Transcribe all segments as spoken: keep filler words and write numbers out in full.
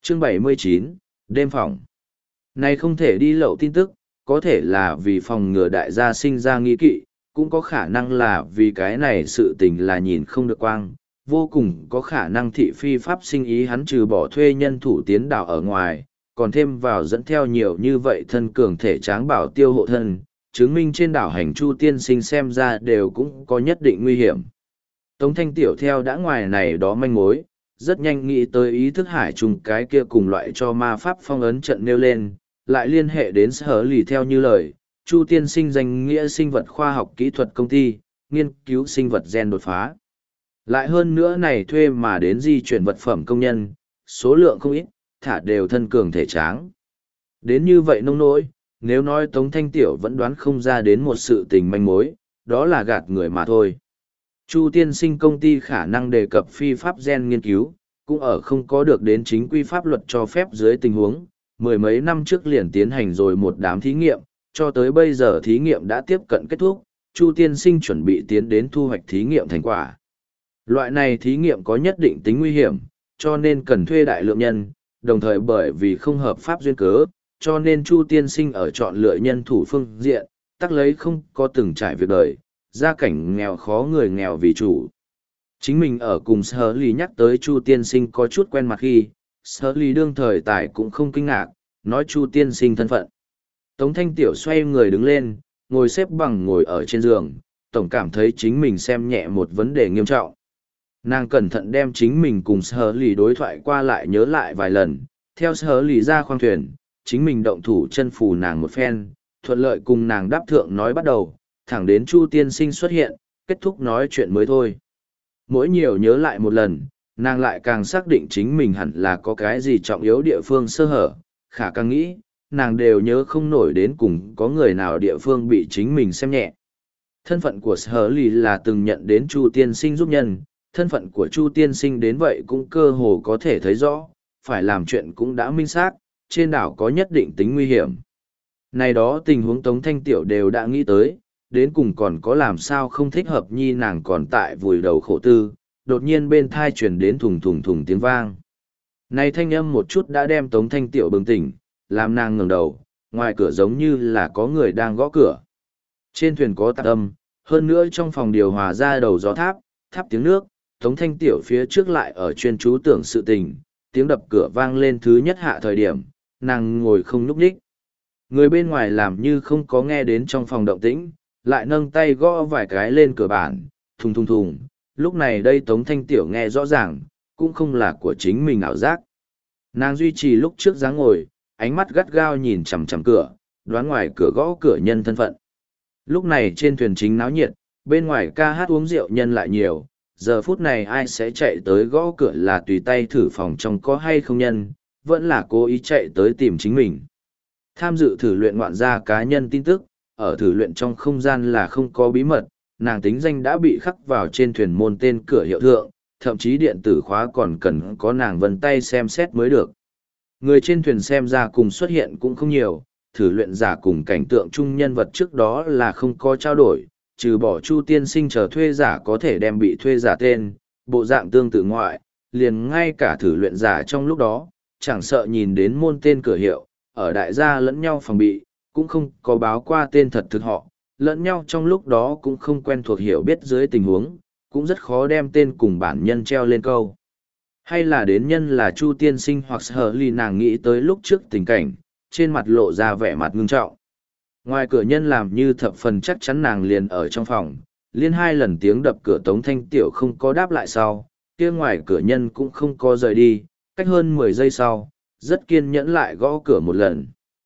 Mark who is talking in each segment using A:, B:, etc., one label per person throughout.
A: Chương bảy mươi chín, đêm phòng. Này không thể đi lậu tin tức, có thể là vì phòng ngừa đại gia sinh ra nghi kỵ, cũng có khả năng là vì cái này sự tình là nhìn không được quang, vô cùng có khả năng thị phi pháp sinh ý hắn trừ bỏ thuê nhân thủ tiến đảo ở ngoài, còn thêm vào dẫn theo nhiều như vậy thân cường thể tráng bảo tiêu hộ thân, chứng minh trên đảo hành chu tiên sinh xem ra đều cũng có nhất định nguy hiểm. Tống Thanh Tiểu theo đã ngoài này đó manh mối, rất nhanh nghĩ tới ý thức hải trùng cái kia cùng loại cho ma pháp phong ấn trận nêu lên, lại liên hệ đến sở lì theo như lời, Chu tiên sinh danh nghĩa sinh vật khoa học kỹ thuật công ty, nghiên cứu sinh vật gen đột phá. Lại hơn nữa này thuê mà đến di chuyển vật phẩm công nhân, số lượng không ít, thả đều thân cường thể tráng. Đến như vậy nông nỗi, nếu nói Tống Thanh Tiểu vẫn đoán không ra đến một sự tình manh mối, đó là gạt người mà thôi. Chu tiên sinh công ty khả năng đề cập phi pháp gen nghiên cứu, cũng ở không có được đến chính quy pháp luật cho phép dưới tình huống, mười mấy năm trước liền tiến hành rồi một đám thí nghiệm, cho tới bây giờ thí nghiệm đã tiếp cận kết thúc, Chu tiên sinh chuẩn bị tiến đến thu hoạch thí nghiệm thành quả. Loại này thí nghiệm có nhất định tính nguy hiểm, cho nên cần thuê đại lượng nhân, đồng thời bởi vì không hợp pháp duyên cớ, cho nên Chu tiên sinh ở chọn lựa nhân thủ phương diện, tắc lấy không có từng trải việc đời, gia cảnh nghèo khó người nghèo vì chủ. Chính mình ở cùng Sở Lý nhắc tới Chu tiên sinh có chút quen mặt khi, Sở Lý đương thời tại cũng không kinh ngạc, nói Chu tiên sinh thân phận. Tống Thanh Tiểu xoay người đứng lên, ngồi xếp bằng ngồi ở trên giường, tổng cảm thấy chính mình xem nhẹ một vấn đề nghiêm trọng. Nàng cẩn thận đem chính mình cùng Sở Lý đối thoại qua lại nhớ lại vài lần, theo Sở Lý ra khoang thuyền, chính mình động thủ chân phù nàng một phen, thuận lợi cùng nàng đáp thượng nói bắt đầu, thẳng đến Chu tiên sinh xuất hiện, kết thúc nói chuyện mới thôi. Mỗi nhiều nhớ lại một lần, nàng lại càng xác định chính mình hẳn là có cái gì trọng yếu địa phương sơ hở, khả càng nghĩ, nàng đều nhớ không nổi đến cùng có người nào địa phương bị chính mình xem nhẹ. Thân phận của Sở Lý là từng nhận đến Chu tiên sinh giúp nhân, thân phận của Chu tiên sinh đến vậy cũng cơ hồ có thể thấy rõ, phải làm chuyện cũng đã minh xác, trên đảo có nhất định tính nguy hiểm. Này đó tình huống Tống Thanh Tiểu đều đã nghĩ tới, đến cùng còn có làm sao không thích hợp nhi nàng còn tại vùi đầu khổ tư, đột nhiên bên thai chuyển đến thùng thùng thùng tiếng vang. Này thanh âm một chút đã đem Tống Thanh Tiểu bừng tỉnh, làm nàng ngẩng đầu, ngoài cửa giống như là có người đang gõ cửa. Trên thuyền có tạp âm, hơn nữa trong phòng điều hòa ra đầu gió tháp, tháp tiếng nước, Tống Thanh Tiểu phía trước lại ở chuyên chú tưởng sự tình, tiếng đập cửa vang lên thứ nhất hạ thời điểm, nàng ngồi không nhúc nhích. Người bên ngoài làm như không có nghe đến trong phòng động tĩnh, lại nâng tay gõ vài cái lên cửa bản, thùng thùng thùng, lúc này đây Tống Thanh Tiểu nghe rõ ràng, cũng không là của chính mình ảo giác. Nàng duy trì lúc trước dáng ngồi, ánh mắt gắt gao nhìn chằm chằm cửa, đoán ngoài cửa gõ cửa nhân thân phận. Lúc này trên thuyền chính náo nhiệt, bên ngoài ca hát uống rượu nhân lại nhiều, giờ phút này ai sẽ chạy tới gõ cửa là tùy tay thử phòng trong có hay không nhân, vẫn là cố ý chạy tới tìm chính mình. Tham dự thử luyện ngoạn gia cá nhân tin tức, ở thử luyện trong không gian là không có bí mật, nàng tính danh đã bị khắc vào trên thuyền môn tên cửa hiệu thượng, thậm chí điện tử khóa còn cần có nàng vân tay xem xét mới được. Người trên thuyền xem ra cùng xuất hiện cũng không nhiều, thử luyện giả cùng cảnh tượng chung nhân vật trước đó là không có trao đổi, trừ bỏ Chu tiên sinh chờ thuê giả có thể đem bị thuê giả tên, bộ dạng tương tự ngoại, liền ngay cả thử luyện giả trong lúc đó, chẳng sợ nhìn đến môn tên cửa hiệu, ở đại gia lẫn nhau phòng bị, cũng không có báo qua tên thật thực họ, lẫn nhau trong lúc đó cũng không quen thuộc hiểu biết dưới tình huống, cũng rất khó đem tên cùng bản nhân treo lên câu. Hay là đến nhân là Chu tiên sinh hoặc Sở Lý nàng nghĩ tới lúc trước tình cảnh, trên mặt lộ ra vẻ mặt ngưng trọng. Ngoài cửa nhân làm như thập phần chắc chắn nàng liền ở trong phòng, liên hai lần tiếng đập cửa Tống Thanh Tiểu không có đáp lại sau, kia ngoài cửa nhân cũng không có rời đi, cách hơn mười giây sau, rất kiên nhẫn lại gõ cửa một lần.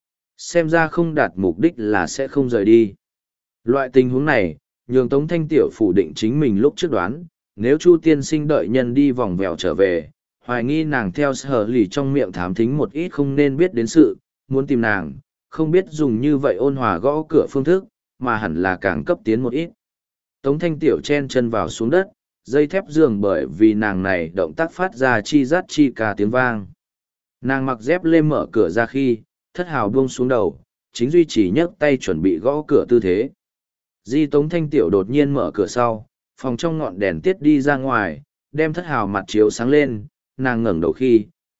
A: Xem ra không đạt mục đích là sẽ không rời đi. Loại tình huống này, nhường Tống Thanh Tiểu phủ định chính mình lúc trước đoán, nếu Chu tiên sinh đợi nhân đi vòng vèo trở về, hoài nghi nàng theo Sở Lý trong miệng thám thính một ít không nên biết đến sự, muốn tìm nàng, không biết dùng như vậy ôn hòa gõ cửa phương thức, mà hẳn là càng cấp tiến một ít. Tống Thanh Tiểu chen chân vào xuống đất, dây thép giường bởi vì nàng này động tác phát ra chi rát chi cả tiếng vang. Nàng mặc dép lê mở cửa ra khi, thất hào buông xuống đầu, chính duy trì nhấc tay chuẩn bị gõ cửa tư thế. Di Tống Thanh Tiểu đột nhiên mở cửa sau, phòng trong ngọn đèn tiết đi ra ngoài, đem thất hào mặt chiếu sáng lên, nàng ngẩng đầu khi,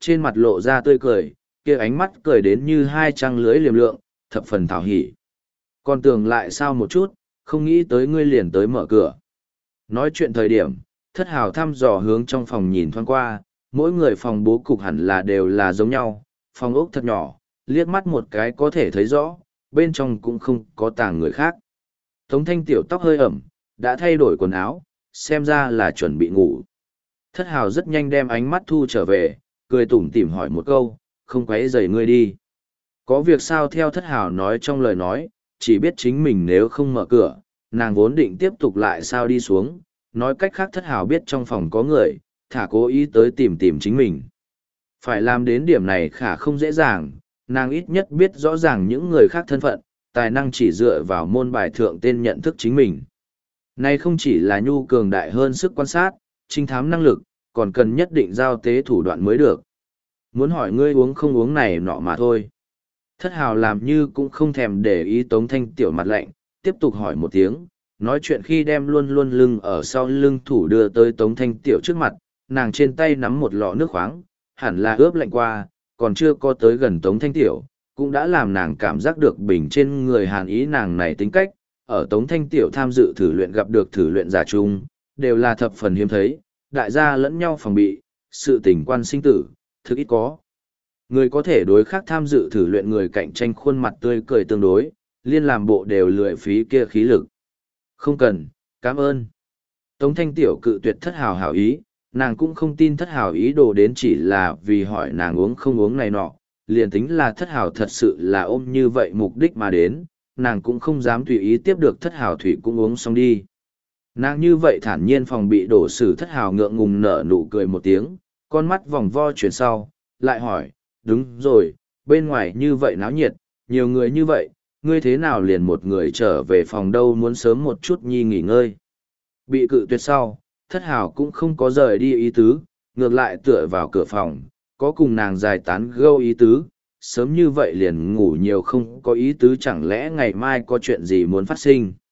A: trên mặt lộ ra tươi cười, kia ánh mắt cười đến như hai trăng lưới liềm lượng, thập phần thảo hỉ. Còn tưởng lại sao một chút, không nghĩ tới ngươi liền tới mở cửa. Nói chuyện thời điểm, thất hào thăm dò hướng trong phòng nhìn thoáng qua, mỗi người phòng bố cục hẳn là đều là giống nhau, phòng ốc thật nhỏ, liếc mắt một cái có thể thấy rõ, bên trong cũng không có tàng người khác. Tống Thanh tiểu tóc hơi ẩm, đã thay đổi quần áo, xem ra là chuẩn bị ngủ. Thất hào rất nhanh đem ánh mắt thu trở về, cười tủm tỉm hỏi một câu, không quấy rầy ngươi đi. Có việc sao theo thất hào nói trong lời nói, chỉ biết chính mình nếu không mở cửa, nàng vốn định tiếp tục lại sao đi xuống, nói cách khác thất hào biết trong phòng có người, thả cố ý tới tìm tìm chính mình. Phải làm đến điểm này khả không dễ dàng, nàng ít nhất biết rõ ràng những người khác thân phận, tài năng chỉ dựa vào môn bài thượng tên nhận thức chính mình. Này không chỉ là nhu cường đại hơn sức quan sát, trinh thám năng lực, còn cần nhất định giao tế thủ đoạn mới được. Muốn hỏi ngươi uống không uống này nọ mà thôi. Thất hào làm như cũng không thèm để ý Tống Thanh tiểu mặt lạnh, tiếp tục hỏi một tiếng, nói chuyện khi đem luôn luôn lưng ở sau lưng thủ đưa tới Tống Thanh tiểu trước mặt, nàng trên tay nắm một lọ nước khoáng, hẳn là ướp lạnh qua, còn chưa có tới gần Tống Thanh tiểu, cũng đã làm nàng cảm giác được bình trên người hàn ý nàng này tính cách, ở Tống Thanh tiểu tham dự thử luyện gặp được thử luyện giả chung, đều là thập phần hiếm thấy, đại gia lẫn nhau phòng bị, sự tình quan sinh tử, thực ít có. Người có thể đối khác tham dự thử luyện người cạnh tranh khuôn mặt tươi cười tương đối, liên làm bộ đều lười phí kia khí lực. Không cần, cảm ơn. Tống Thanh tiểu cự tuyệt thất hào hảo ý, nàng cũng không tin thất hào ý đồ đến chỉ là vì hỏi nàng uống không uống này nọ, liền tính là thất hào thật sự là ôm như vậy mục đích mà đến, nàng cũng không dám tùy ý tiếp được thất hào thủy cũng uống xong đi. Nàng như vậy thản nhiên phòng bị đổ xử thất hào ngượng ngùng nở nụ cười một tiếng, con mắt vòng vo chuyển sau, lại hỏi, đúng rồi, bên ngoài như vậy náo nhiệt, nhiều người như vậy, ngươi thế nào liền một người trở về phòng đâu muốn sớm một chút nhi nghỉ ngơi. Bị cự tuyệt sau, thất hào cũng không có rời đi ý tứ, ngược lại tựa vào cửa phòng, có cùng nàng dài tán gâu ý tứ, sớm như vậy liền ngủ nhiều không có ý tứ chẳng lẽ ngày mai có chuyện gì muốn phát sinh.